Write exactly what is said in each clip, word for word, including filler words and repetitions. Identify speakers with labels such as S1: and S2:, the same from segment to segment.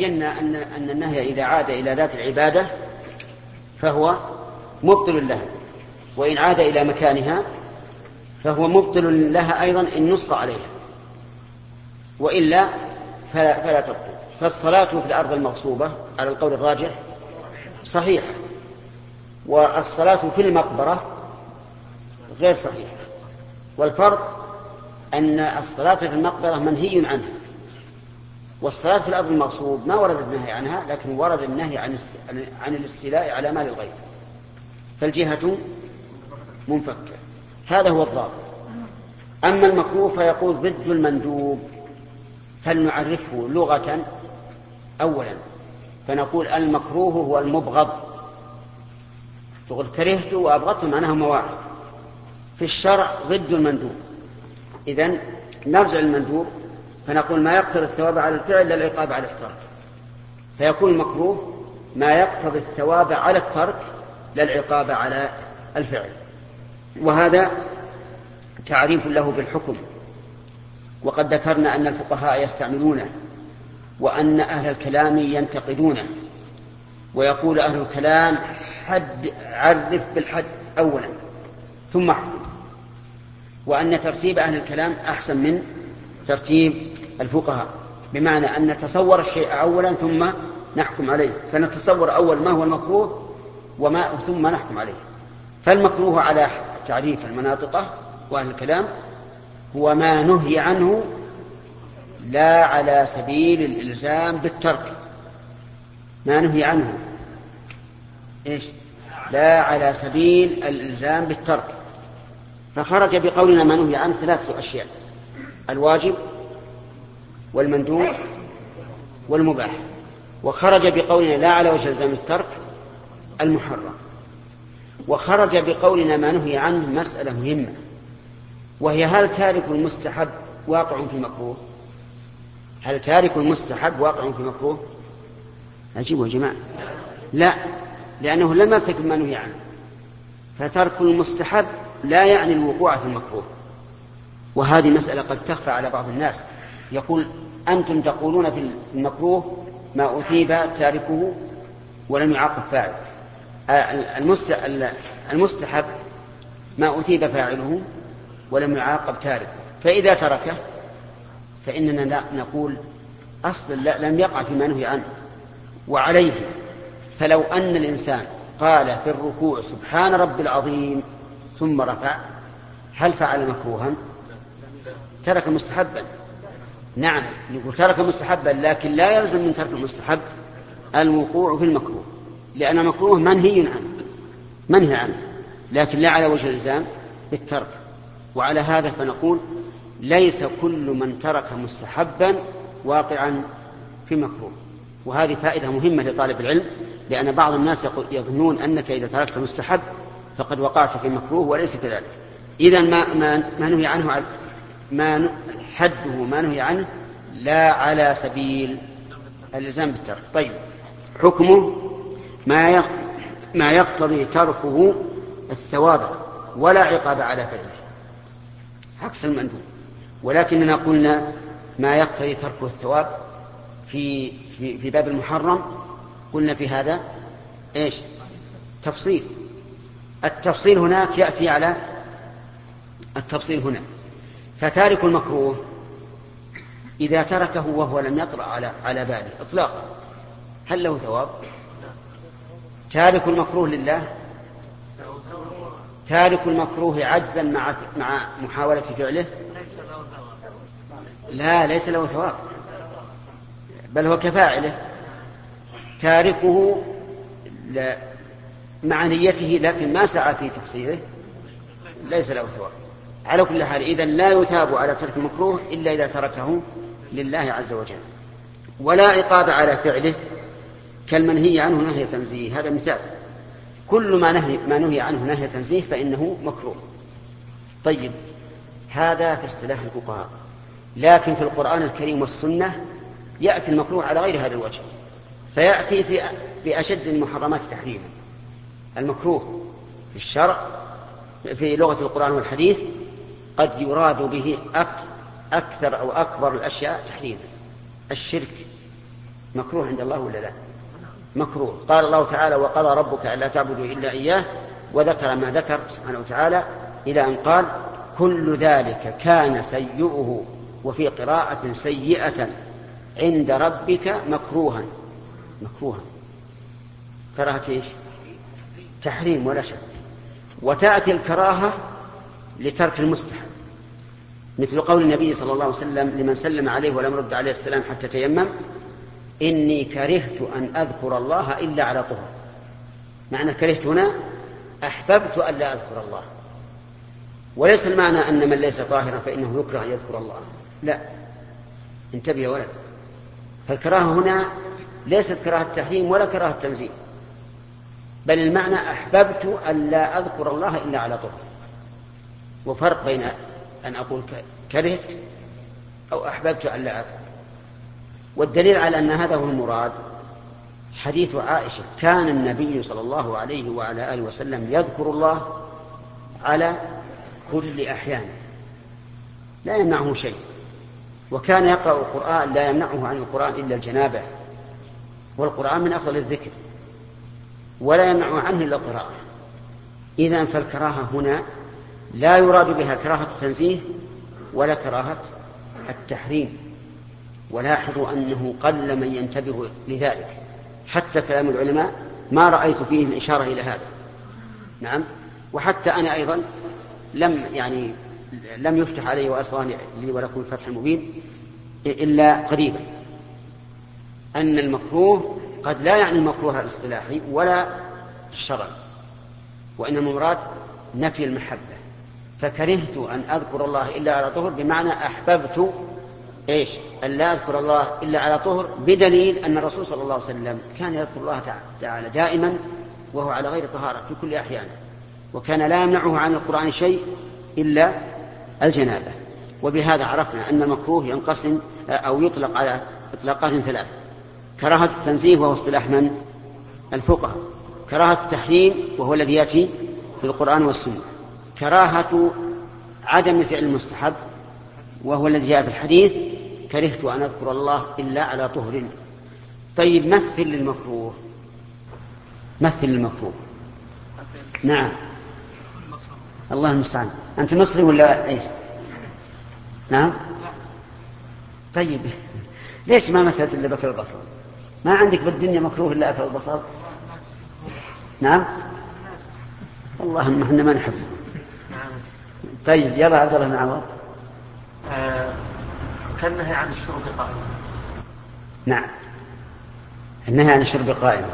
S1: بينا أن أن النهي إذا عاد إلى ذات العبادة فهو مبطل لها، وإن عاد إلى مكانها فهو مبطل لها أيضا إن نص عليها، وإلا فلا, فلا تبطل. فالصلاة في الأرض المغصوبة على القول الراجح صحيحة، والصلاة في المقبرة غير صحيحة. والفرق أن الصلاة في المقبرة منهي عنها، والصلاة في الأرض المغصوب ما ورد النهي عنها، لكن ورد النهي عن عن الاستيلاء على مال الغير، فالجهة منفكة. هذا هو الضابط. أما المكروه فيقول ضد المندوب، هل نعرفه لغة؟ أولا فنقول المكروه هو المبغض، تقول كرهت وأبغضت معناه مواعظ. في الشرع ضد المندوب، إذن نرجع المندوب فنقول ما يقتضي الثواب على الفعل لا العقاب على الترك، فيكون المكروه ما يقتضي الثواب على الترك لا العقاب على الفعل. وهذا تعريف له بالحكم، وقد ذكرنا أن الفقهاء يستعملونه، وأن أهل الكلام ينتقدونه، ويقول أهل الكلام حد عرف بالحد أولا ثم احكم، وأن ترتيب أهل الكلام أحسن من ترتيب الفقهاء، بمعنى أن نتصور الشيء أولا ثم نحكم عليه، فنتصور أول ما هو المكروه وما ثم نحكم عليه. فالمكروه على تعريف المناطقة وأهل الكلام هو ما نهي عنه لا على سبيل الإلزام بالترك، ما نهي عنه إيش؟ لا على سبيل الإلزام بالترك. فخرج بقولنا ما نهي عنه ثلاثة أشياء: الواجب والمندوب والمباح. وخرج بقولنا لا على وجه الزام الترك المحرم. وخرج بقولنا ما نهي عنه مسألة مهمة، وهي هل تارك المستحب واقع في المكروه؟ هل تارك المستحب واقع في المكروه؟ أجيبوا يا جماعة. لا، لأنه لم يرتكب ما نهي عنه، فترك المستحب لا يعني الوقوع في المكروه. وهذه مسألة قد تخفى على بعض الناس، يقول أنتم تقولون في المكروه ما أثيب تاركه ولم يعاقب فاعله، المستحب ما أثيب فاعله ولم يعاقب تاركه، فإذا تركه فإننا نقول أصلا لم يقع فيما نهي عنه. وعليه فلو أن الإنسان قال في الركوع سبحان رب العظيم ثم رفع، هل فعل مكروها؟ ترك مستحبا. نعم، نقول ترك مستحبا، لكن لا يلزم من ترك المستحب الوقوع في المكروه، لأن المكروه منهي عنه منهي عنه لكن لا على وجه الإلزام بالترك. وعلى هذا فنقول ليس كل من ترك مستحبا واقعا في مكروه. وهذه فائدة مهمة لطالب العلم، لأن بعض الناس يظنون أنك إذا تركت مستحب فقد وقعت في مكروه، وليس كذلك. إذن ما, ما, ما نهي عنه ما حده ما نهي عنه لا على سبيل الإلزام بالترك. طيب، حكمه ما ما يقتضي تركه الثواب ولا عقاب على فعله، عكس المندوب. ولكننا قلنا ما يقتضي تركه الثواب في في في باب المحرم، قلنا في هذا ايش؟ تفصيل. التفصيل هناك يأتي على التفصيل هنا. فتارك المكروه إذا تركه وهو لم يطرأ على على باله إطلاقا هل له ثواب؟ تارك المكروه لله، تارك المكروه عجزا مع مع محاولة فعله، لا ليس له ثواب، بل هو كفاعله. تاركه مع نيته لكن ما سعى في تحصيله ليس له ثواب. على كل حال إذن لا يثاب على ترك المكروه إلا إذا تركه لله عز وجل، ولا عقاب على فعله كالمنهي عنه نهي تنزيه. هذا مثال، كل ما نهي ما نهي عنه نهي تنزيه فإنه مكروه. طيب، هذا في اصطلاح الفقهاء، لكن في القرآن الكريم والسنة يأتي المكروه على غير هذا الوجه، فيأتي في في أشد المحرمات تحريما. المكروه في الشرع في لغة القرآن والحديث قد يراد به أكثر أو أكبر الأشياء تحريما: الشرك مكروه عند الله ولا لا؟ مكروه. قال الله تعالى وقضى ربك ألا تعبدوا إلا إياه، وذكر ما ذكر سبحانه وتعالى إلى أن قال كل ذلك كان سيئه، وفي قراءة سيئة عند ربك مكروها. مكروها كراهة إيش؟ تحريم ولا شك. وتأتي الكراهة لترك المستحب، مثل قول النبي صلى الله عليه وسلم لمن سلم عليه ولم يرد عليه السلام حتى تيمم إني كرهت أن أذكر الله إلا على طهر. معنى كرهت هنا أحببت أن لا أذكر الله، وليس المعنى أن من ليس طاهرا فإنه يكره أن يذكر الله، لا، انتبه يا ولد. فالكراهة هنا ليست كراهة تحريم ولا كراهة تنزيل، بل المعنى أحببت أن لا أذكر الله إلا على طهر. وفرق بين أن أقول كرهت أو أحببت أن لا أذكر. والدليل على أن هذا هو المراد حديث عائشة كان النبي صلى الله عليه وعلى آله وسلم يذكر الله على كل أحيان لا يمنعه شيء، وكان يقرأ القرآن لا يمنعه عن القرآن إلا الجنابة، والقرآن من أفضل الذكر ولا يمنعه عنه إلا القراءة. إذن فالكراهة هنا لا يراد بها كراهة التنزيه ولا كراهة التحريم. ولاحظوا أنه قل من ينتبه لذلك، حتى كلام العلماء ما رأيت فيه الإشارة إلى هذا. نعم. وحتى أنا أيضا لم يعني لم يفتح علي وأسرى لي ولكم الفتح المبين إلا قريبا أن المكروه قد لا يعني المكروه الاصطلاحي ولا الشرعي، وإنما المراد نفي المحبة. فكرهت أن أذكر الله إلا على طهر بمعنى أحببت إيش؟ أن لا أذكر الله إلا على طهر، بدليل أن الرسول صلى الله عليه وسلم كان يذكر الله تعالى دائما وهو على غير طهارة في كل أحيانه، وكان لا يمنعه عن القرآن شيء إلا الجنابة. وبهذا عرفنا أن المكروه ينقسم أو يطلق على إطلاقات ثلاث: كراهة التنزيه وهو اصطلاح من؟ الفقهاء. كراهة التحريم وهو الذي يأتي في القرآن والسنة. كراهة عدم فعل المستحب وهو الذي جاء في الحديث كرهت أن أذكر الله إلا على طهر. طيب مثل للمكروه، مثل للمكروه. نعم. الله المستعان. أنت مصري ولا إيش؟ نعم. طيب ليش ما مثلت إلا بكر البصر؟ ما عندك بالدنيا مكروه إلا أكل البصر؟ نعم. اللهم احنا ما نحب. طيب يلا عبد الله بن عوض.
S2: آه كان النهي عن الشرب قائما.
S1: نعم، النهي عن الشرب قائما.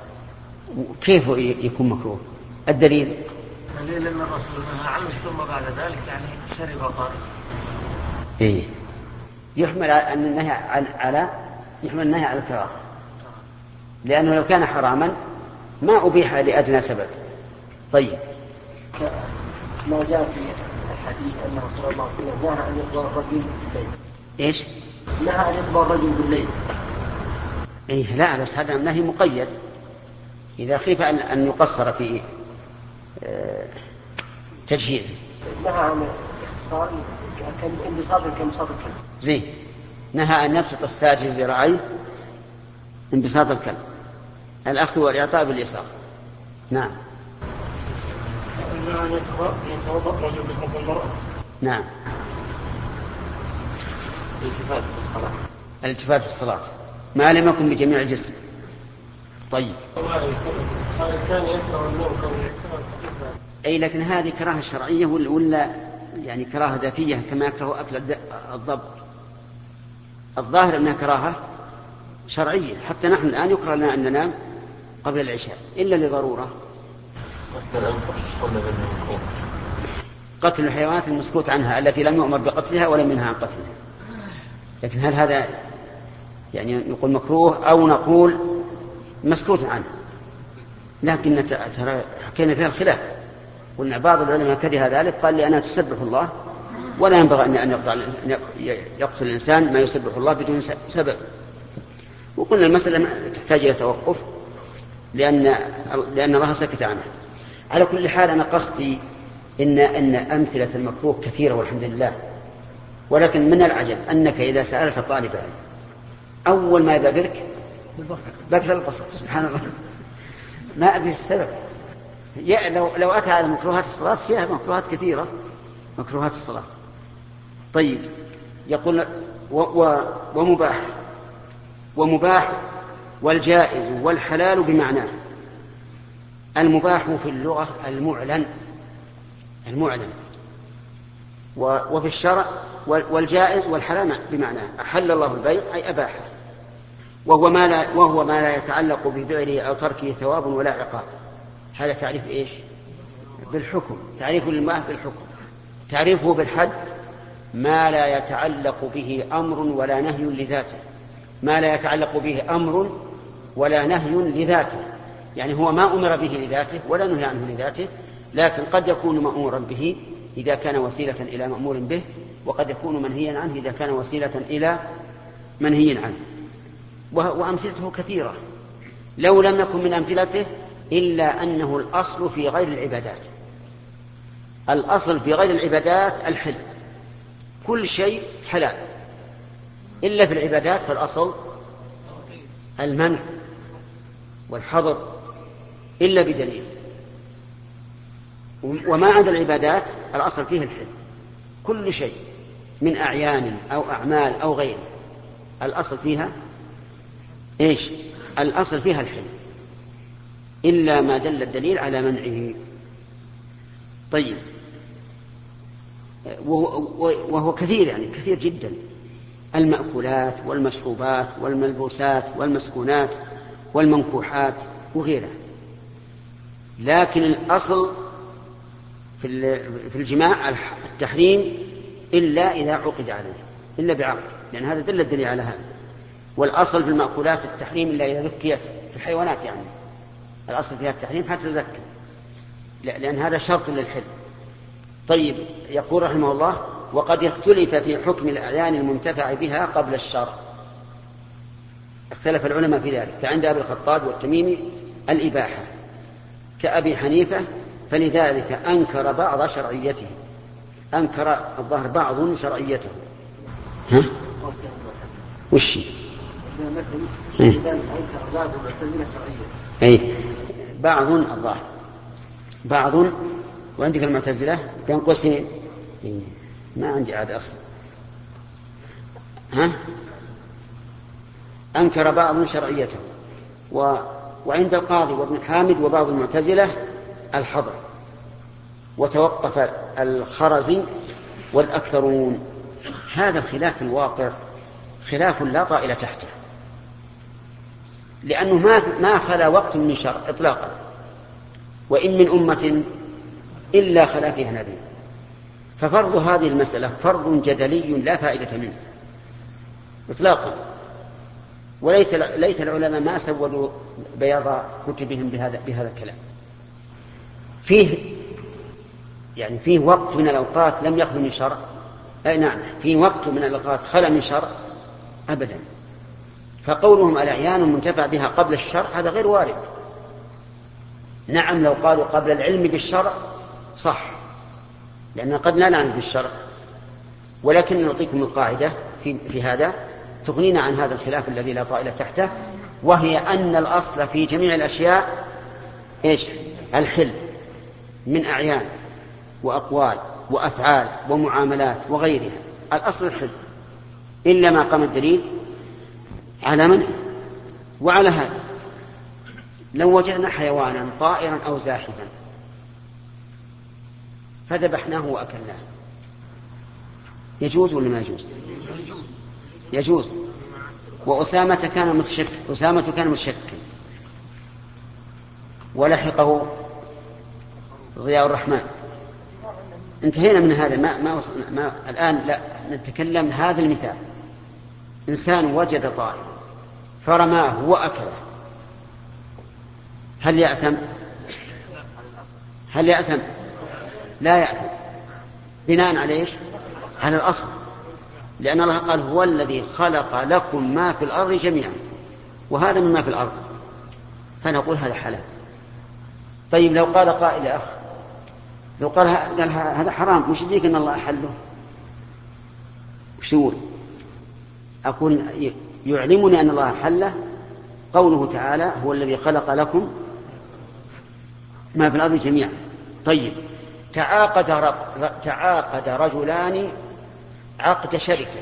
S1: كيف يكون مكروه؟ الدليل
S2: دليل أن الرسول نهى عنه ثم بعد ذلك يعني شرب قائما.
S1: إيه، يحمل أن النهي على يحمل النهي على الكراهة، لأنه لو كان حراما ما أبيح لأدنى سبب. طيب
S2: ما جاء في الحديث أن رسول الله صلى الله عليه وسلم نهى أن يقضى الرجل بالليل.
S1: إيش؟
S2: نهى أن يقضى الرجل بالليل.
S1: إيه لا، بس هذا نهي مقيد إذا خيف أن أن يقصر في تجهيزه.
S2: نهى عن اختصار انبساط كانبساط الكلب.
S1: زين. نهى أن يبسط الساجد ذراعيه انبساط الكلب، الأخذ والإعطاء باليسار. نعم.
S2: أن يتوضأ رجل بفضل المرأة.
S1: نعم.
S2: الالتفات في الصلاة.
S1: الالتفات في الصلاة ما لم يكن بجميع الجسم. طيب.
S2: كان يكره النوم.
S1: أي لكن هذه كراهة شرعية ولا يعني كراهة ذاتية كما يكره أكل الضب؟ الظاهر أنها كراهة شرعية. حتى نحن الآن يكره لنا أن ننام قبل العشاء إلا لضرورة. قتل الحيوانات المسكوت عنها التي لم يؤمر بقتلها ولم ينهى عن قتلها. لكن هل هذا يعني نقول مكروه أو نقول مسكوت عنه؟ لكن حكينا فيها الخلاف. قلنا بعض العلماء كره ذلك، قال لأنها تسبح الله ولا ينبغي أن يقتل الإنسان ما يسبح الله بدون سبب. وقلنا المسألة تحتاج إلى توقف لأن لأن الله سكت عنها. على كل حال أنا قصدي إن أن أمثلة المكروه كثيرة والحمد لله، ولكن من العجب أنك إذا سألت طالب علم أول ما يبادرك بقر البصر سبحان الله. ما أدري السبب. لو, لو أتى على مكروهات الصلاة فيها مكروهات كثيرة مكروهات الصلاة. طيب يقول و و ومباح ومباح والجائز والحلال بمعناه. المباح في اللغة المعلن المعلن وفي الشرع والجائز والحلال بمعناه. أحل الله البيع أي أباحه، وهو ما لا, وهو ما لا يتعلق بفعله أو تركه ثواب ولا عقاب. هذا تعريف إيش؟ بالحكم. تعريف المباح بالحكم. تعريفه بالحد ما لا يتعلق به أمر ولا نهي لذاته. ما لا يتعلق به أمر ولا نهي لذاته، يعني هو ما أمر به لذاته ولا نهي عنه لذاته، لكن قد يكون مأمورا به إذا كان وسيلة إلى مأمور به، وقد يكون منهيا عنه إذا كان وسيلة إلى منهي عنه. وأمثلته كثيرة لو لم يكن من أمثلته إلا أنه الأصل في غير العبادات. الأصل في غير العبادات الحل، كل شيء حلال، إلا في العبادات فالأصل المنع والحظر إلا بدليل. وما عدا العبادات الأصل فيه الحل، كل شيء من أعيان أو أعمال أو غيره الأصل فيها إيش؟ الأصل فيها الحل إلا ما دل الدليل على منعه. طيب وهو كثير، يعني كثير جدا، المأكولات والمشروبات والملبوسات والمسكونات والمنكوحات وغيرها. لكن الأصل في الجماع التحريم إلا إذا عقد عليه، إلا بعقد، لأن هذا دل الدليل على هذا. والأصل في المأكولات التحريم إلا إذا ذكيت في الحيوانات، يعني الأصل فيها التحريم حتى تذكر، لأن هذا شرط للحل. طيب يقول رحمه الله: وقد اختلف في حكم الأعيان المنتفع بها قبل الشرع. اختلف العلماء في ذلك، كعند أبي الخطاب والتميمي الإباحة، كأبي حنيفة فلذلك أنكر بعض شرعيته، أنكر الظاهر بعض شرعيته. ها؟ وش أي بعض الظاهر بعض، وعندك المعتزلة بين قوسين ما عندي عاد أصلا. ها؟ أنكر بعض شرعيته. و... وعند القاضي وابن حامد وبعض المعتزلة الحظر. وتوقف الخرزي والأكثرون. هذا الخلاف الواقع خلاف لا طائل تحته، لأنه ما ما خلا وقت من شرع إطلاقا، وإن من أمة إلا خلا فيها نبي. ففرض هذه المسألة فرض جدلي لا فائدة منه إطلاقا. وليت ليت العلماء ما سودوا بياض كتبهم بهذا بهذا الكلام. فيه يعني فيه وقت من الأوقات لم يخل من شرع، أي نعم فيه وقت من الأوقات خلا من شرع أبدا. فقولهم الأعيان منتفع بها قبل الشرع هذا غير وارد. نعم لو قالوا قبل العلم بالشرع صح، لأننا قد لا نعلم بالشرع، ولكن نعطيكم القاعدة في, في هذا تغنينا عن هذا الخلاف الذي لا طائل تحته، وهي أن الأصل في جميع الأشياء إيش؟ الحل، من أعيان وأقوال وأفعال ومعاملات وغيرها، الأصل الحل إلا ما قام الدليل على منع. وعلى هذا لو وجدنا حيوانا طائرا أو زاحفا فذبحناه وأكلناه يجوز ولا ما يجوز؟ يجوز. وأسامة كان متشك أسامة كان متشكل ولحقه ضياء الرحمن. انتهينا من هذا. ما ما, ما الآن لا نتكلم هذا المثال: إنسان وجد طائر فرماه وأكله، هل يأثم؟ هل يأثم؟ لا يأثم. بناء على إيش؟ على الأصل، لأن الله قال: هو الذي خلق لكم ما في الأرض جميعا، وهذا مما في الأرض، فنقول هذا حلال. طيب لو قال قائل يا أخ، لو قال هذا حرام، مش يدريك أن الله أحله؟ وش تقول؟ أقول يعلمني أن الله حله قوله تعالى هو الذي خلق لكم ما في الأرض جميعا. طيب تعاقد, رق... تعاقد رجلان عقد شركة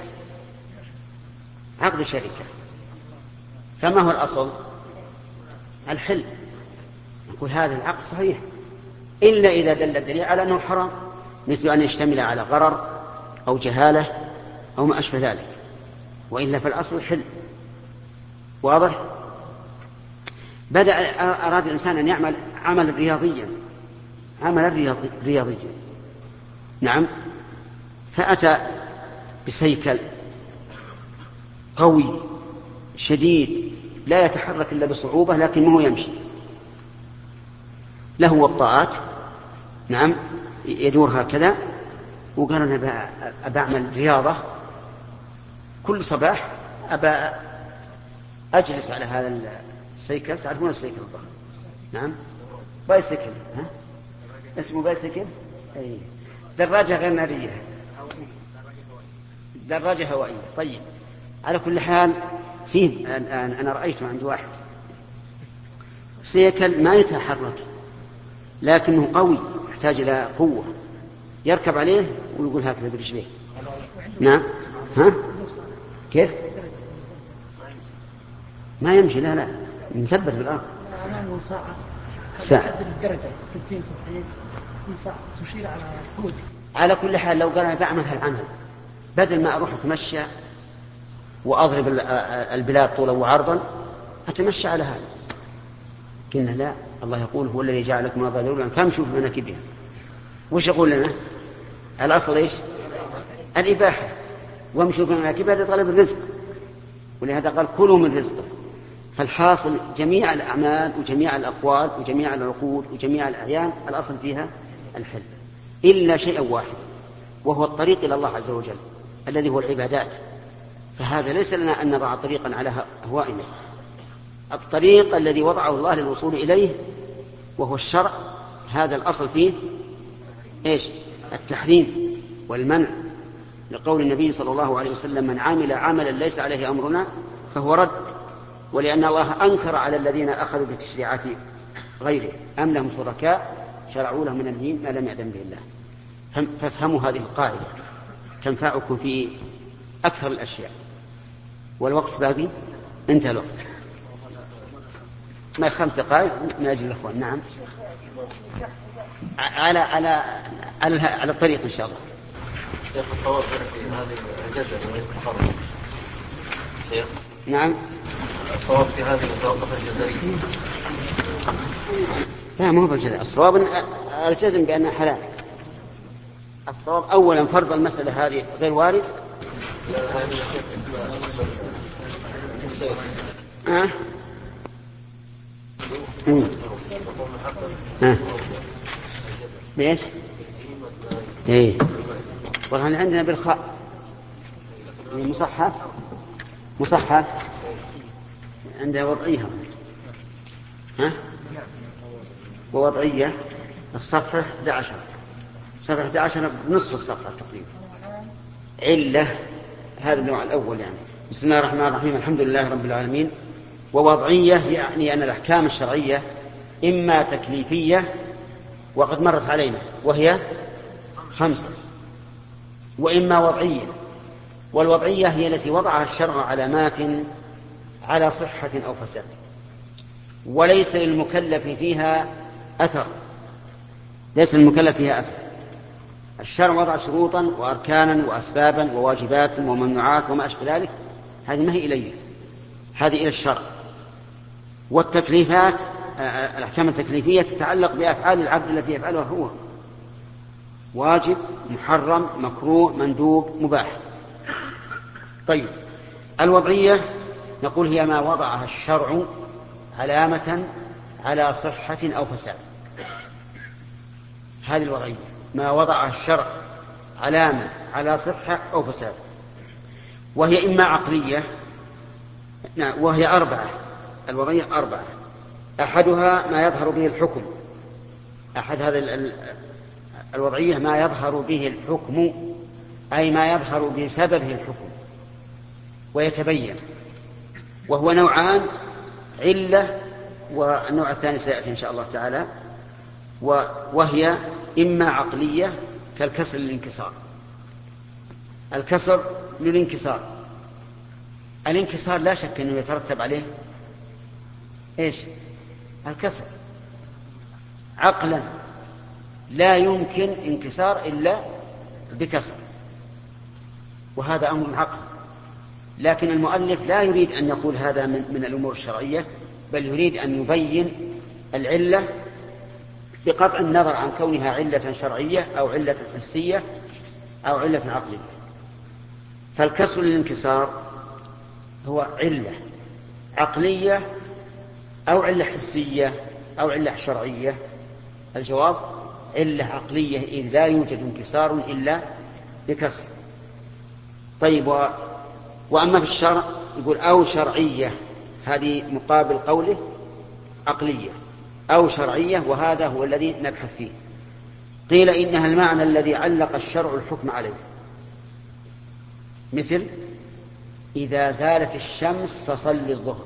S1: عقد شركة فما هو الأصل؟ الحل. نقول هذا العقد صحيح إلا إذا دل الدليل على أنه حرام، مثل أن يشتمل على غرر أو جهالة أو ما أشبه ذلك، وإلا فالأصل حل. واضح؟ بدأ أراد الإنسان أن يعمل عمل رياضيا عملا رياضيا نعم، فأتى بسيكل قوي شديد لا يتحرك إلا بصعوبة لكن ما هو يمشي، له وطاءات نعم يدور هكذا، وقال أنا أبى أعمل رياضة كل صباح، أبى أجلس على هذا السيكل. تعرفون السيكل الضخم؟ نعم بايسيكل، ها؟ اسمه بايسيكل. أي دراجة غير نارية، دراجة هوائية. طيب على كل حال فيه الآن أنا رأيته عند واحد سيكل ما يتحرك لكنه قوي يحتاج إلى قوة، يركب عليه ويقول هكذا برجليه. نعم ها كيف ما يمشي؟ لا لا مثبت بالأرض.
S3: أمامه ساعة
S1: ساعة
S3: الدرجة ستين سبعين ساعة تشير على قوتي.
S1: على كل حال لو قال أنا بعمل هالعمل بدل ما أروح أتمشى وأضرب البلاد طولا وعرضا أتمشى على هذا. قلنا لا، الله يقول هو الذي جعل لكم الأرض ذلولا فامشوا في مناكبها. وش يقول لنا؟ الأصل إيش؟ الإباحة، وامشوا في مناكبها لطلب الرزق، ولهذا قال كلوا من رزقه. فالحاصل جميع الأعمال وجميع الأقوال وجميع العقود وجميع الأعيان الأصل فيها الحل إلا شيء واحد، وهو الطريق إلى الله عز وجل الذي هو العبادات. فهذا ليس لنا أن نضع طريقا على أهوائنا، الطريق الذي وضعه الله للوصول إليه وهو الشرع، هذا الأصل فيه إيش؟ التحريم والمنع، لقول النبي صلى الله عليه وسلم من عمل عملا ليس عليه أمرنا فهو رد، ولأن الله أنكر على الذين أخذوا بتشريعات غيره أم لهم شركاء شرعوا لهم من الدين ما لم يأذن به الله. فافهموا هذه القاعدة تنفعكم في أكثر الأشياء. والوقت باقي، انتهى الوقت، ما خمس دقائق من أجل الأخوان. نعم على على على على الطريق إن شاء الله.
S2: شيخ الصواب في هذه الجزء ويستحر شيخ.
S1: نعم
S2: الصواب في هذه المتوقفة الجزرية.
S1: لا مو بالجزر، الصواب الجزم بأنها حلال. الصواب أولا فرض المسألة هذه غير وارد. أه؟ أه؟ ليش؟ إيه والله عندنا بالخاء مصحف مصحف عندها وضعيها ها ووضعية الصفحة أحد عشر صفحة أحد عشر بنصف الصفحة تقريبا. علة هذا النوع الأول يعني بسم الله الرحمن الرحيم الحمد لله رب العالمين. ووضعية يعني أن الأحكام الشرعية إما تكليفية وقد مرت علينا وهي خمسة، وإما وضعية، والوضعية هي التي وضعها الشرع علامات على صحة أو فساد وليس للمكلف فيها أثر، ليس للمكلف فيها أثر. الشرع وضع شروطا وأركانا وأسبابا وواجبات وممنوعات وما أشبه ذلك، هذه ما هي إليه، هذه إلى الشرع. والتكليفات الأحكام التكليفية تتعلق بأفعال العبد التي يفعلها هو، واجب محرم مكروه مندوب مباح. طيب الوضعية نقول هي ما وضعها الشرع علامة على صحة أو فساد، هذه الوضعية ما وضعها الشرع علامة على صحة أو فساد، وهي إما عقلية وهي أربعة، الوضعية أربعة. أحدها ما يظهر به الحكم، أحد هذه الوضعية ما يظهر به الحكم أي ما يظهر بسببه الحكم ويتبين، وهو نوعان علة، والنوع الثاني سيأتي إن شاء الله تعالى، وهي إما عقلية كالكسر للانكسار. الكسر للانكسار، الانكسار لا شك أنه يترتب عليه إيش؟ الكسر. عقلا لا يمكن انكسار إلا بكسر، وهذا أمر عقل. لكن المؤلف لا يريد أن يقول هذا من, من الأمور الشرعية، بل يريد أن يبين العلة بقطع النظر عن كونها علة شرعية أو علة حسية أو علة عقلية. فالكسر للانكسار هو علة عقلية أو علة حسية أو علة شرعية. الجواب علة عقلية، إذ لا يوجد انكسار إلا بكسر. طيب، و... وأما في الشرع يقول أو شرعية، هذه مقابل قوله عقلية أو شرعية، وهذا هو الذي نبحث فيه. قيل إنها المعنى الذي علق الشرع الحكم عليه، مثل إذا زالت الشمس فصل الظهر.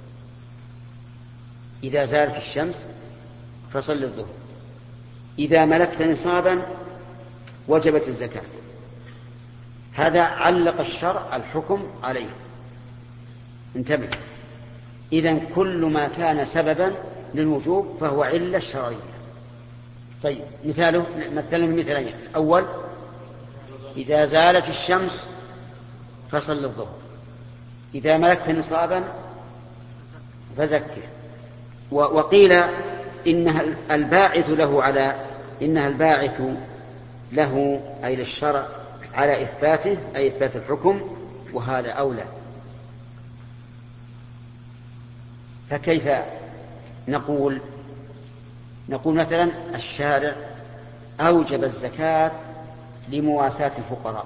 S1: إذا زالت الشمس فصل الظهر. إذا ملكت نصابا وجبت الزكاة. هذا علق الشرع الحكم عليه. انتبه، إذن كل ما كان سببا للوجوب فهو علة شرعية. طيب، مثاله مثلا مثالين. الأول إذا زالت الشمس فصل الظهر. إذا ملكت نصابا فزكه. وقيل إنها الباعث له على إنها الباعث له أي للشرع على إثباته، أي إثبات الحكم، وهذا أولى. فكيف نقول؟ نقول مثلا الشارع أوجب الزكاة لمواساة الفقراء،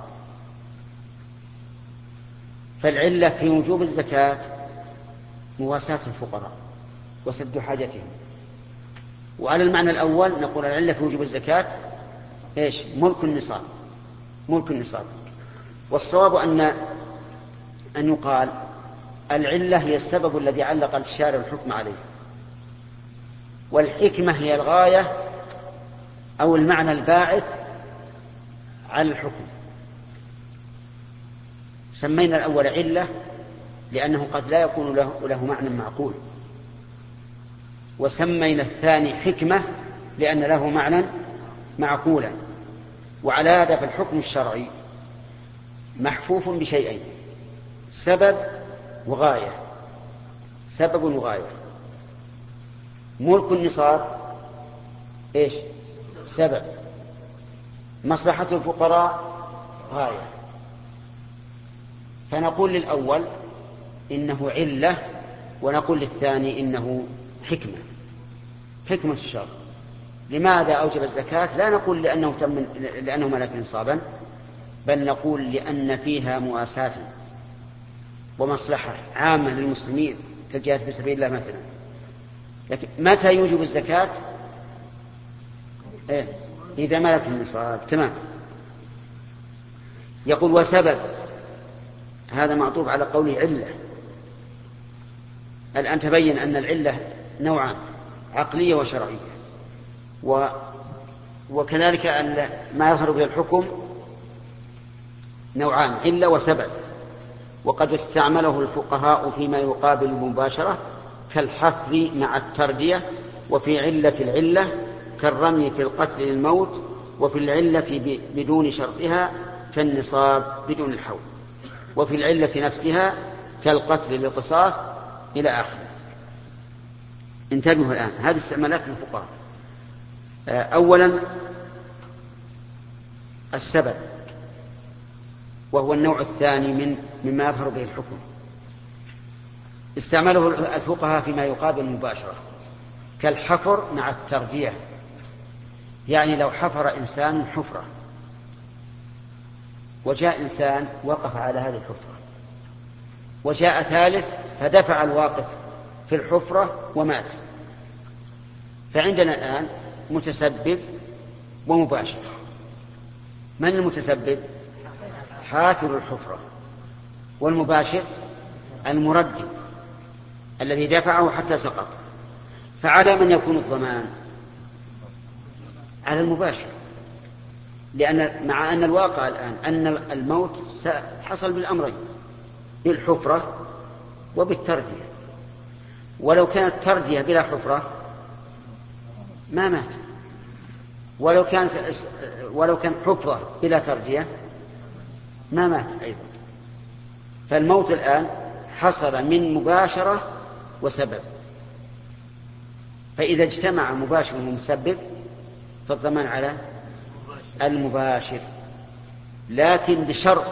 S1: فالعلة في وجوب الزكاة مواساة الفقراء وسد حاجتهم. وعلى المعنى الأول نقول العلة في وجوب الزكاة إيش؟ ملك النصاب، ملك النصاب. والصواب أن أن يقال العلة هي السبب الذي علق الشارع الحكم عليه، والحكمة هي الغاية أو المعنى الباعث على الحكم. سمينا الأول علة لأنه قد لا يكون له, له معنى معقول، وسمينا الثاني حكمة لأن له معنى معقولا. وعلى هذا فالحكم الشرعي محفوف بشيئين: سبب وغاية. سبب وغاية. ملك النصاب إيش؟ سبب. مصلحة الفقراء غاية. فنقول للأول إنه علة، ونقول للثاني إنه حكمة، حكمة الشرع. لماذا أوجب الزكاة؟ لا نقول لأنه, تم لأنه ملك نصابا، بل نقول لأن فيها مواساة ومصلحة عامة للمسلمين كالجهاد في سبيل الله مثلا. لكن متى يوجب الزكاة؟ إيه؟ إذا ملك النصاب. تمام. يقول وسبب، هذا معطوف على قوله علة. الآن تبين أن العلة نوعان: عقلية وشرعية. و... وكذلك ما يظهر به الحكم نوعان: علة وسبب. وقد استعمله الفقهاء فيما يقابل المباشرة كالحفر مع التردية، وفي علة العلة كالرمي في القتل للموت، وفي العلة بدون شرطها كالنصاب بدون الحول، وفي العلة نفسها كالقتل للقصاص إلى آخره. انتبهوا الآن، هذه استعمالات الفقهاء. أولا السبب، وهو النوع الثاني من مما يظهر به الحكم. استعمله الفقهاء فيما يقابل المباشرة كالحفر مع التردية، يعني لو حفر إنسان حفرة وجاء إنسان وقف على هذه الحفرة، وجاء ثالث فدفع الواقف في الحفرة ومات، فعندنا الآن متسبب ومباشر. من المتسبب؟ حافر الحفرة. والمباشر المردد الذي دفعه حتى سقط. فعلى من يكون الضمان؟ على المباشر، لأن مع أن الواقع الآن أن الموت حصل بالأمرين، بالحفرة وبالتردية. ولو كانت تردية بلا حفرة ما مات، ولو كانت ولو كانت حفرة بلا تردية ما مات أيضا. فالموت الآن حصل من مباشرة وسبب، فإذا اجتمع مباشر ومسبب فالضمان على المباشر، لكن بشرط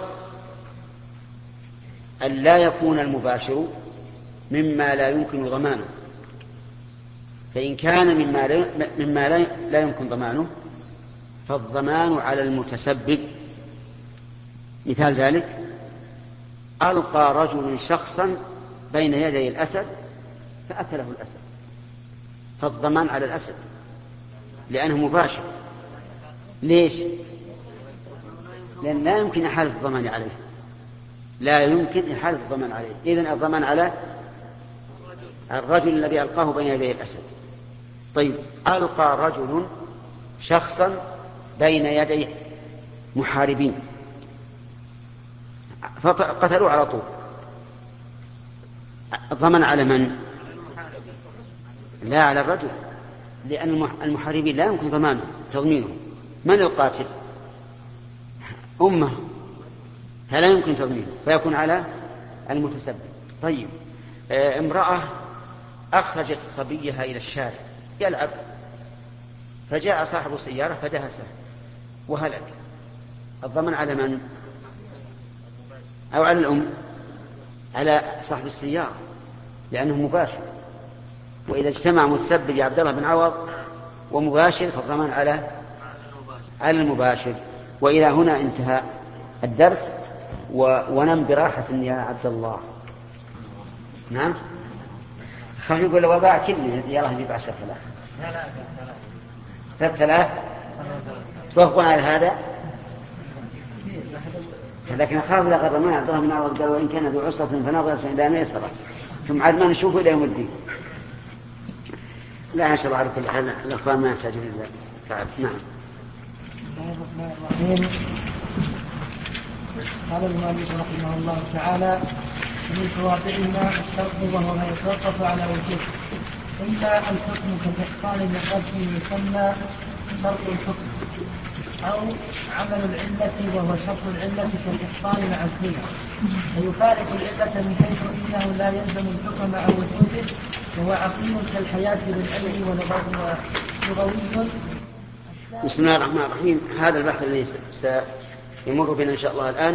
S1: أن لا يكون المباشر مما لا يمكن ضمانه. فإن كان مما لا, مما لا يمكن ضمانه فالضمان على المتسبب. مثال ذلك: ألقى رجل شخصا بين يدي الأسد فأكله الأسد، فالضمان على الأسد لأنه مباشر. ليش؟ لأن لا يمكن إحالة الضمان عليه، لا يمكن إحالة الضمان عليه. إذن الضمان على الرجل الذي ألقاه بين يدي الأسد. طيب، ألقى رجل شخصا بين يدي محاربين فقتلوا على طول، الضمان على من؟ لا، على الرجل، لأن المحاربين لا يمكن ضمانه تضمينه. من القاتل؟ أمه، فلا يمكن تضمينه، فيكون على المتسبب. طيب، امرأة أخرجت صبيها إلى الشارع يلعب، فجاء صاحب السيارة فدهسه وهلك، الضمان على من؟ أو على الأم؟ على صاحب السيارة لأنه مباشر. وإذا اجتمع متسبب يا عبد الله بن عوض ومباشر فالضمان على على المباشر. وإلى هنا انتهى الدرس، ونم براحة يا عبد الله. نعم، خلينا نقول وباع كله يلا نجيب عشرة آلاف. لا لا ثلاثة آلاف توافقون على هذا؟ لكن أخاف إذا غرمنا عبد الله بن عوض قال وإن كان ذو عسرة فنظرة إلى ميسرة، ثم عاد ما نشوفه إلى يوم الدين. لا، إن شاء الله على كل حال الأخوان ما يحتاجون إلى تعب. نعم.
S3: الرحمن الرحيم. قال المؤلف رحمه الله تعالى: ومن توابعهما الشرط وهو ما يتوقف على وجوه، إما الحكم كالإحصان من رسم يسمى شرط الحكم، أو عمل العلة وهو شرط العلة كالإحصان مع الزنا، فيفارق العلة من حيث إنه لا يلزم الحكم مع وجوده، وهو عقلي كالحياة للعلم ولغوي.
S1: بسم الله الرحمن الرحيم. هذا البحث الذي سيمر بنا إن شاء الله الآن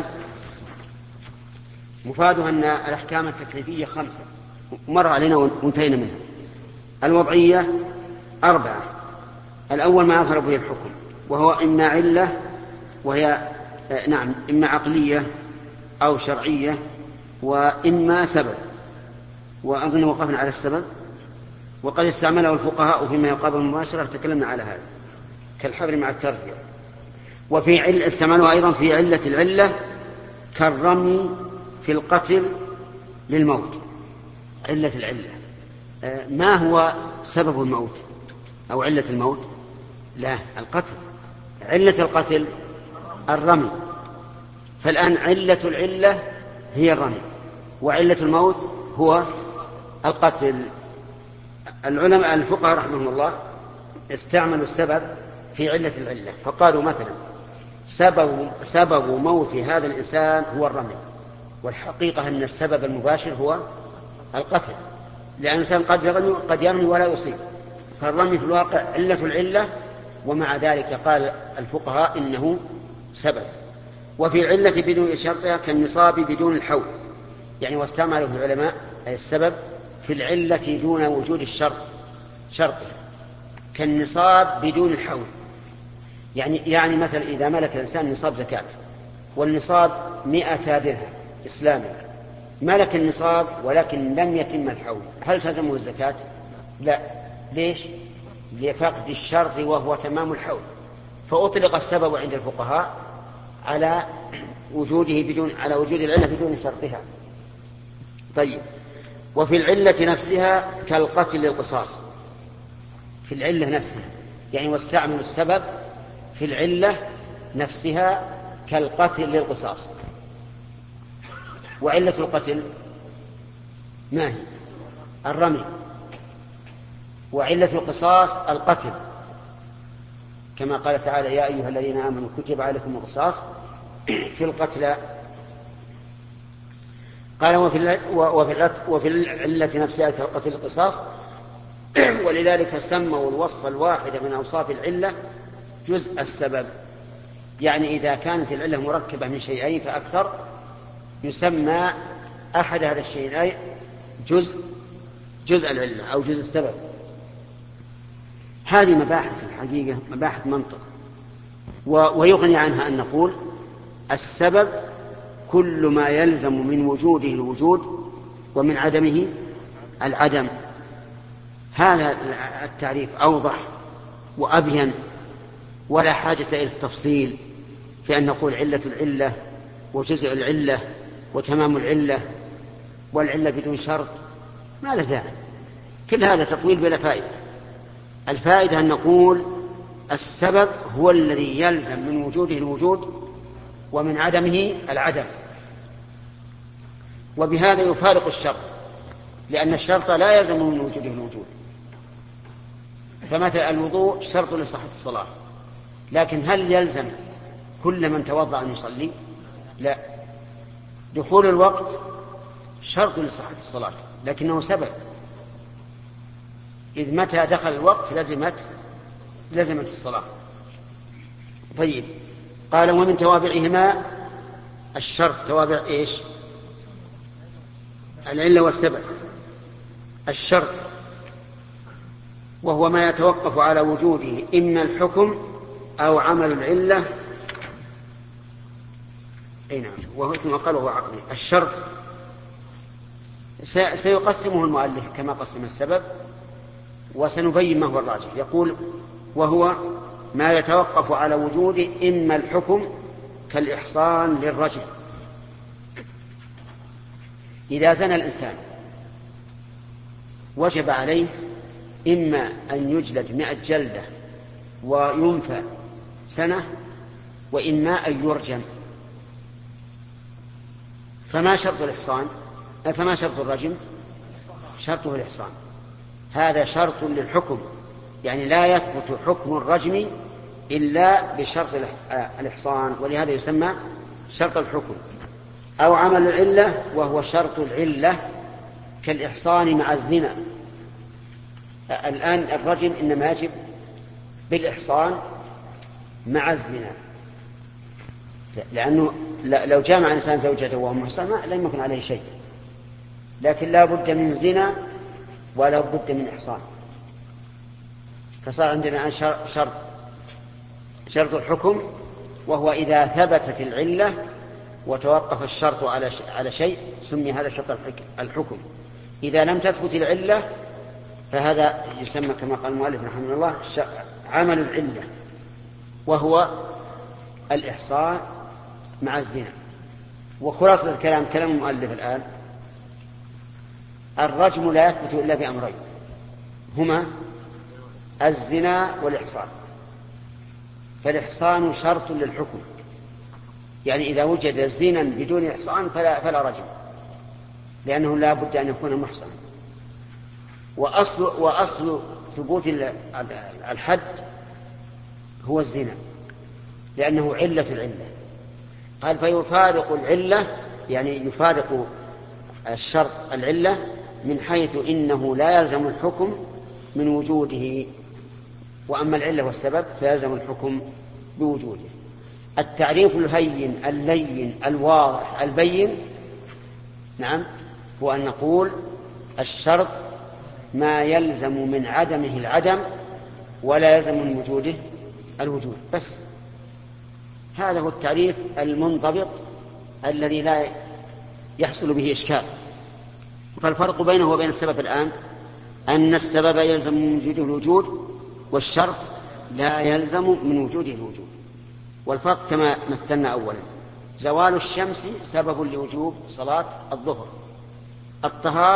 S1: مفاده أن الأحكام التكليفية خمسة مر علينا وانتهينا منها. الوضعية أربعة. الأول ما أظهر به الحكم، وهو إما علة وهي نعم إما عقلية أو شرعية، وإما سبب. وأظن وقفنا على السبب، وقد استعمله الفقهاء فيما يقابل المباشرة، تكلمنا على هذا كالحبر مع التربية. وفي عل استعملوها أيضا في علة العلة كالرمي في القتل للموت. علة العلة ما هو سبب الموت أو علة الموت؟ لا، القتل. علة القتل الرمي، فالآن علة العلة هي الرمي، وعلة الموت هو القتل. العلماء الفقهاء رحمهم الله استعملوا السبب في علة العلة، فقالوا مثلا سبب, سبب موت هذا الإنسان هو الرمي، والحقيقة أن السبب المباشر هو القتل، لأن الإنسان قد يرمي, قد يرمي ولا يصيب، فالرمي في الواقع علة العلة، ومع ذلك قال الفقهاء إنه سبب. وفي علة بدون شرطها كالنصاب بدون الحول، يعني واستعملوا العلماء أي السبب في العلة دون وجود الشرط شرطها كالنصاب بدون الحول. يعني يعني مثلا إذا ملك الإنسان نصاب زكاة، والنصاب مئة درهم إسلامي، ملك النصاب ولكن لم يتم الحول، هل تلزمه الزكاة؟ لا. ليش؟ لفقد الشرط وهو تمام الحول. فأطلق السبب عند الفقهاء على وجوده بدون على وجود العلة بدون شرطها. طيب، وفي العلة نفسها كالقتل للقصاص. في العلة نفسها يعني واستعملوا السبب في العلة نفسها كالقتل للقصاص. وعلة القتل ما هي؟ الرمي. وعلة القصاص القتل، كما قال تعالى يا أيها الذين آمنوا كتب عليكم القصاص في القتلى. قال وفي العلة نفسها كالقتل القصاص. ولذلك سموا الوصف الواحد من أوصاف العلة جزء السبب، يعني إذا كانت العلة مركبة من شيئين فأكثر يسمى أحد هذا الشيئين جزء جزء العلة أو جزء السبب. هذه مباحث الحقيقة مباحث منطق، ويغني عنها أن نقول السبب كل ما يلزم من وجوده الوجود ومن عدمه العدم. هذا التعريف أوضح وأبين، ولا حاجة إلى التفصيل في أن نقول علة العلة وجزء العلة وتمام العلة والعلة بدون شرط، ما له داعي. كل هذا تطويل بلا فائدة. الفائدة أن نقول السبب هو الذي يلزم من وجوده الوجود ومن عدمه العدم، وبهذا يفارق الشرط، لأن الشرط لا يلزم من وجوده الوجود. فمثل الوضوء شرط لصحة الصلاة، لكن هل يلزم كل من توضأ أن يصلي؟ لا. دخول الوقت شرط لصحة الصلاة لكنه سبب، إذ متى دخل الوقت لزمت لزمت الصلاة. طيب، قال ومن توابعهما الشرط. توابع إيش؟ العلة والسبب. الشرط وهو ما يتوقف على وجوده إما الحكم أو عمل العلة. أي نعم، وهو ثم قال وهو عقلي. الشرط سيقسمه المؤلف كما قسم السبب، وسنبين ما هو الراجح. يقول وهو ما يتوقف على وجوده إما الحكم كالإحصان للرجل. إذا زنى الإنسان وجب عليه إما أن يجلد مئة جلدة وينفى سنة، وإما أن يرجم. فما شرط الإحصان؟ فما شرط الرجم؟ شرطه الإحصان. هذا شرط للحكم، يعني لا يثبت حكم الرجم إلا بشرط الإحصان، ولهذا يسمى شرط الحكم. أو عمل العلة وهو شرط العلة كالإحصان مع الزنا. الآن الرجم إنما يجب بالإحصان مع الزنا، لأنه لو جامع الإنسان زوجته وهو محصن لم يكن عليه شيء، لكن لا بد من زنا ولا بد من إحصان. فصار عندنا الآن شرط شرط الحكم، وهو إذا ثبتت العلة وتوقف الشرط على شيء سمي هذا شرط الحكم. إذا لم تثبت العلة فهذا يسمى كما قال المؤلف رحمه الله عمل العلة، وهو الإحصان مع الزنا. وخلاصة الكلام كلام المؤلف الآن الرجم لا يثبت إلا بأمرين هما الزنا والإحصان. فالإحصان شرط للحكم، يعني إذا وجد زنا بدون إحصان فلا, فلا رجم، لأنه لا بد أن يكون محصنا. وأصل, وأصل ثبوت الحد هو الزنا، لأنه علة العلة. قال فيفارق العلة، يعني يفارق الشرط العلة من حيث إنه لا يلزم الحكم من وجوده، وأما العلة والسبب فيلزم الحكم بوجوده. التعريف الهين اللين الواضح البين نعم هو أن نقول الشرط ما يلزم من عدمه العدم ولا يلزم من وجوده الوجود، بس هذا هو التعريف المنضبط الذي لا يحصل به إشكال. فالفرق بينه وبين السبب الآن أن السبب يلزم من وجوده الوجود، والشرط لا يلزم من وجوده الوجود. والفرق كما مثلنا أولا: زوال الشمس سبب لوجوب صلاة الظهر، الطهارة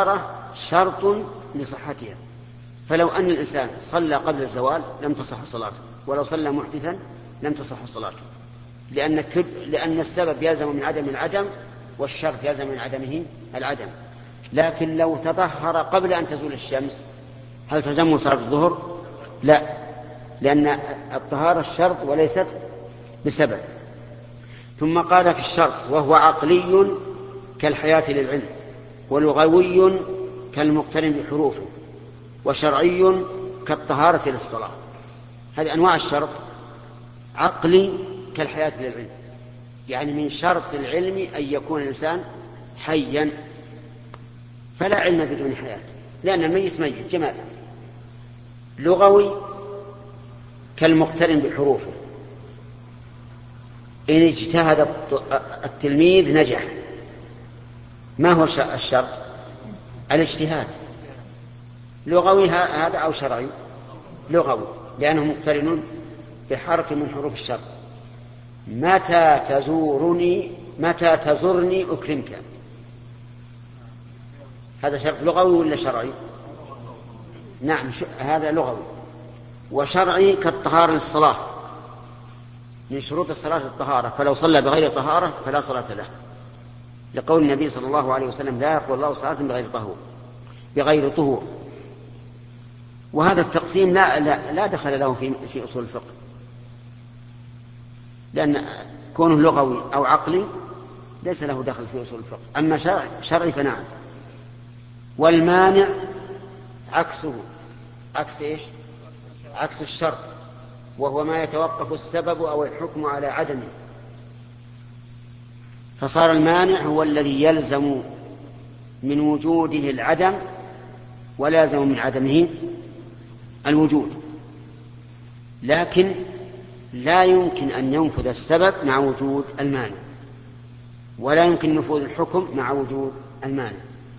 S1: شرط لصحتها، فلو أن الإنسان صلى قبل الزوال لم تصح صلاته، ولو صلى محدثا لم تصح صلاته، لأن, لأن السبب يلزم من عدم العدم، والشرط يلزم من عدمه العدم. لكن لو تطهر قبل أن تزول الشمس هل تلزمه صلاة الظهر؟ لا، لأن الطهارة الشرط وليست بسبب. ثم قال في الشرط: وهو عقلي كالحياة للعلم، ولغوي كالمقترن بحروفه، وشرعي كالطهارة للصلاة. هذه أنواع الشرط. عقلي كالحياة للعلم، يعني من شرط العلم أن يكون الإنسان حيا، فلا علم بدون حياة، لأن الميت ميت جمال. لغوي كالمقترن بحروفه، إن اجتهد التلميذ نجح. ما هو الشرط؟ الاجتهاد. لغوي هذا أو شرعي؟ لغوي، لأنه مقترن بحرف من حروف الشرط. متى تزورني متى تزورني أكرمك، هذا شرط لغوي ولا شرعي؟ نعم، هذا لغوي. وشرعي كالطهارة للصلاة، من شروط الصلاة الطهارة، فلو صلى بغير طهارة فلا صلاة له، لقول النبي صلى الله عليه وسلم: لا يقبل الله صلاة بغير طهور بغير طهور. وهذا التقسيم لا, لا, لا دخل له في, في أصول الفقه، لأن كونه لغوي أو عقلي ليس له دخل في أصول الفقه. أما شرعي, شرعي فنعم. والمانع عكسه، عكس إيش؟ عكس الشرط، وهو ما يتوقف السبب أو الحكم على عدمه. فصار المانع هو الذي يلزم من وجوده العدم ولا يلزم من عدمه الوجود، لكن لا يمكن أن ينفذ السبب مع وجود المانع، ولا يمكن نفوذ الحكم مع وجود المانع.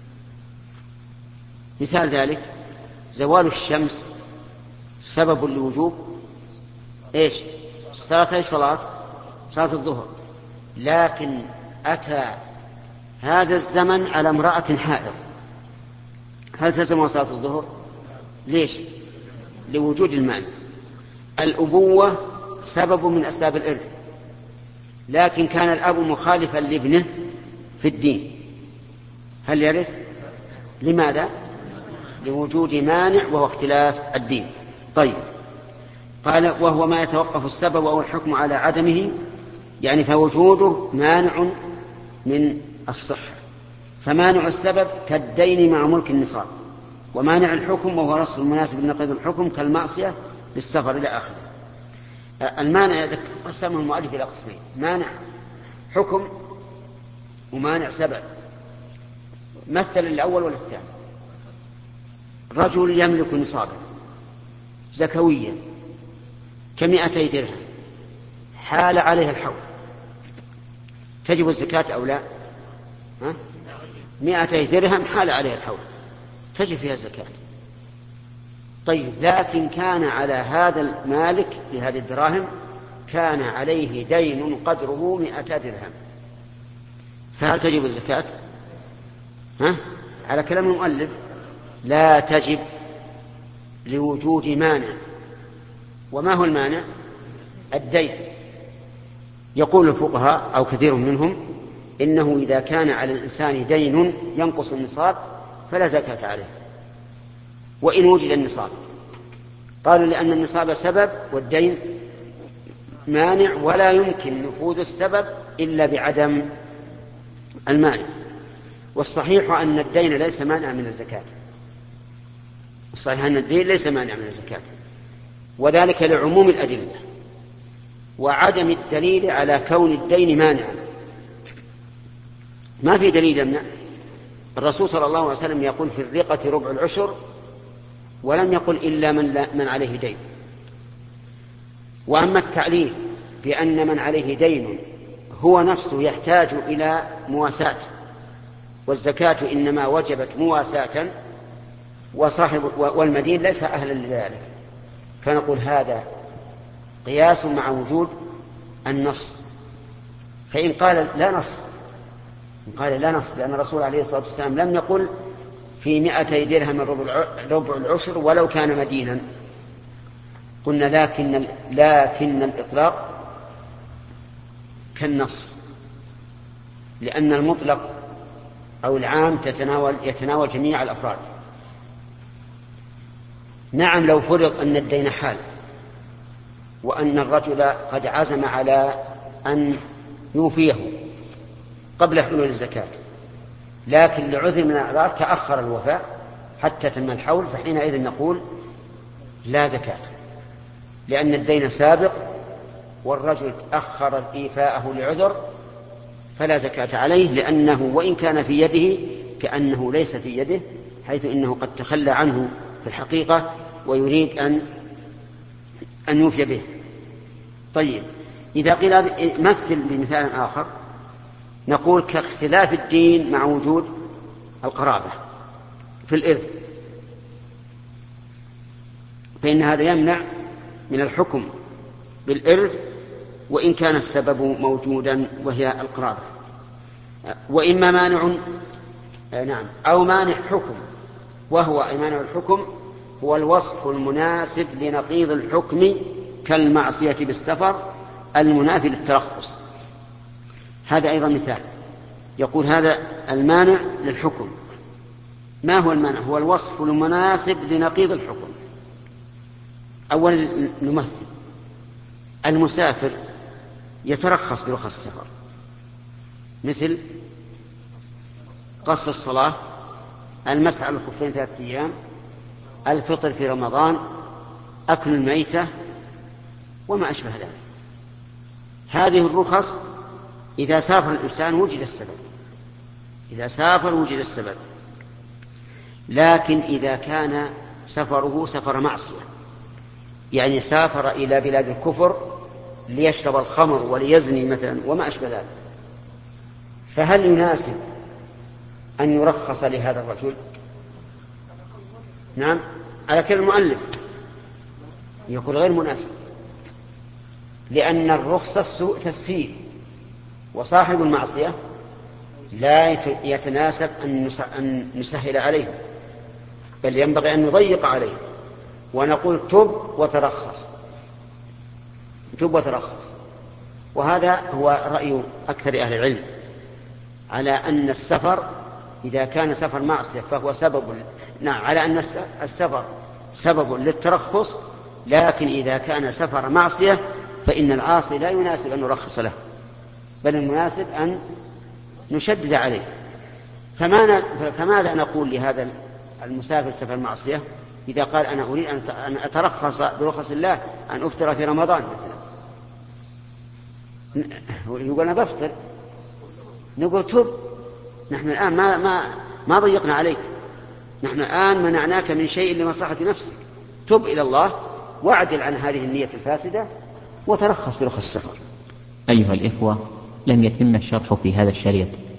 S1: مثال ذلك: زوال الشمس سبب لوجوب إيش؟ صلاة أي صلاة؟ صلاة الظهر. لكن أتى هذا الزمن على امرأة حائض، هل تلزم صلاة الظهر؟ ليش؟ لوجود المانع. الأبوة سبب من أسباب الإرث، لكن كان الأب مخالفا لابنه في الدين، هل يرث؟ لماذا؟ لوجود مانع وهو اختلاف الدين. طيب، قال: وهو ما يتوقف السبب أو الحكم على عدمه، يعني فوجوده مانع من الصحة. فمانع السبب كالدين مع ملك النصاب، ومانع الحكم وهو نصف المناسب لنقيض الحكم كالمعصية بالسفر إلى آخره. المانع قسمه المؤلف إلى قسمين: مانع حكم ومانع سبب. مثل الأول والثاني: رجل يملك نصابا زكويا كمئتي درهم، حال عليه الحول، تجب الزكاة أو لا؟ ها؟ مئتي درهم حال عليه الحول، تجب فيها الزكاة. طيب، لكن كان على هذا المالك لهذه الدراهم كان عليه دين قدره مئة درهم، فهل تجب الزكاة؟ ها؟ على كلام المؤلف لا تجب لوجود مانع. وما هو المانع؟ الدين. يقول الفقهاء أو كثير منهم إنه إذا كان على الإنسان دين ينقص النصاب فلا زكاة عليه وإن وجد النصاب. قالوا لأن النصاب سبب والدين مانع، ولا يمكن نفوذ السبب إلا بعدم المانع. والصحيح أن الدين ليس مانع من الزكاة، الصحيح أن الدين ليس مانع من الزكاة، وذلك لعموم الأدلة وعدم الدليل على كون الدين مانعا. ما في دليل يمنع. الرسول صلى الله عليه وسلم يقول في الرقة ربع العشر، ولم يقل إلا من, لا من عليه دين. وأما التعليل بأن من عليه دين هو نفسه يحتاج إلى مواساة، والزكاة إنما وجبت مواساة، وصاحب والمدين ليس أهلا لذلك، فنقول هذا قياس مع وجود النص. فإن قال لا نص، إن قال لا نص، لأن الرسول عليه الصلاة والسلام لم يقل في مئتي درهم ربع العشر ولو كان مدينا. قلنا لكن, لكن الإطلاق كالنص، لأن المطلق أو العام تتناول يتناول جميع الأفراد. نعم لو فرض أن الدين حال وأن الرجل قد عزم على أن يوفيه قبل حلول الزكاة، لكن لعذر من الأعذار تأخر الوفاء حتى تم الحول، فحينئذ نقول لا زكاة، لأن الدين سابق والرجل أخر إيفاءه لعذر، فلا زكاة عليه، لأنه وإن كان في يده كأنه ليس في يده، حيث إنه قد تخلى عنه في الحقيقة ويريد أن أن يوفي به. طيب إذا قيل مثل بمثال آخر، نقول كاختلاف الدين مع وجود القرابة في الإرث، فإن هذا يمنع من الحكم بالإرث وإن كان السبب موجودا وهي القرابة. وإما مانع نعم أو مانع حكم، وهو أي مانع الحكم هو الوصف المناسب لنقيض الحكم كالمعصية بالسفر المنافي للترخص. هذا أيضا مثال، يقول هذا المانع للحكم. ما هو المانع؟ هو الوصف المناسب لنقيض الحكم. أولا نمثل، المسافر يترخص برخص السفر، مثل قصر الصلاة، المسح على الخفين ثلاثة أيام، الفطر في رمضان، أكل الميتة وما أشبه ذلك. هذه الرخص إذا سافر الإنسان وجد السبب، إذا سافر وجد السبب. لكن إذا كان سفره سفر معصية، يعني سافر إلى بلاد الكفر ليشرب الخمر وليزني مثلا وما أشبه ذلك، فهل يناسب أن يرخص لهذا الرجل؟ نعم على كلام المؤلف يقول غير مناسب، لأن الرخصة سوء تسهيل، وصاحب المعصية لا يتناسب أن نسهل عليه، بل ينبغي أن نضيق عليه ونقول تب وترخص، تب وترخص. وهذا هو رأي أكثر أهل العلم على أن السفر إذا كان سفر معصية فهو سبب، نعم على أن السفر سبب للترخص، لكن إذا كان سفر معصية فإن العاصي لا يناسب أن نرخص له، بل المناسب أن نشدد عليه. فماذا نقول لهذا المسافر سفر معصية إذا قال أنا أريد أن أترخص برخص الله أن أفطر في رمضان مثلا، يقول أنا بفطر، نقول تب، نحن الآن ما, ما, ما ضيقنا عليك، نحن الآن منعناك من شيء لمصلحة نفسك، تب إلى الله واعدل عن هذه النية الفاسدة وترخص برخص السفر.
S4: أيها الإخوة، لم يتم الشرح في هذا الشريط،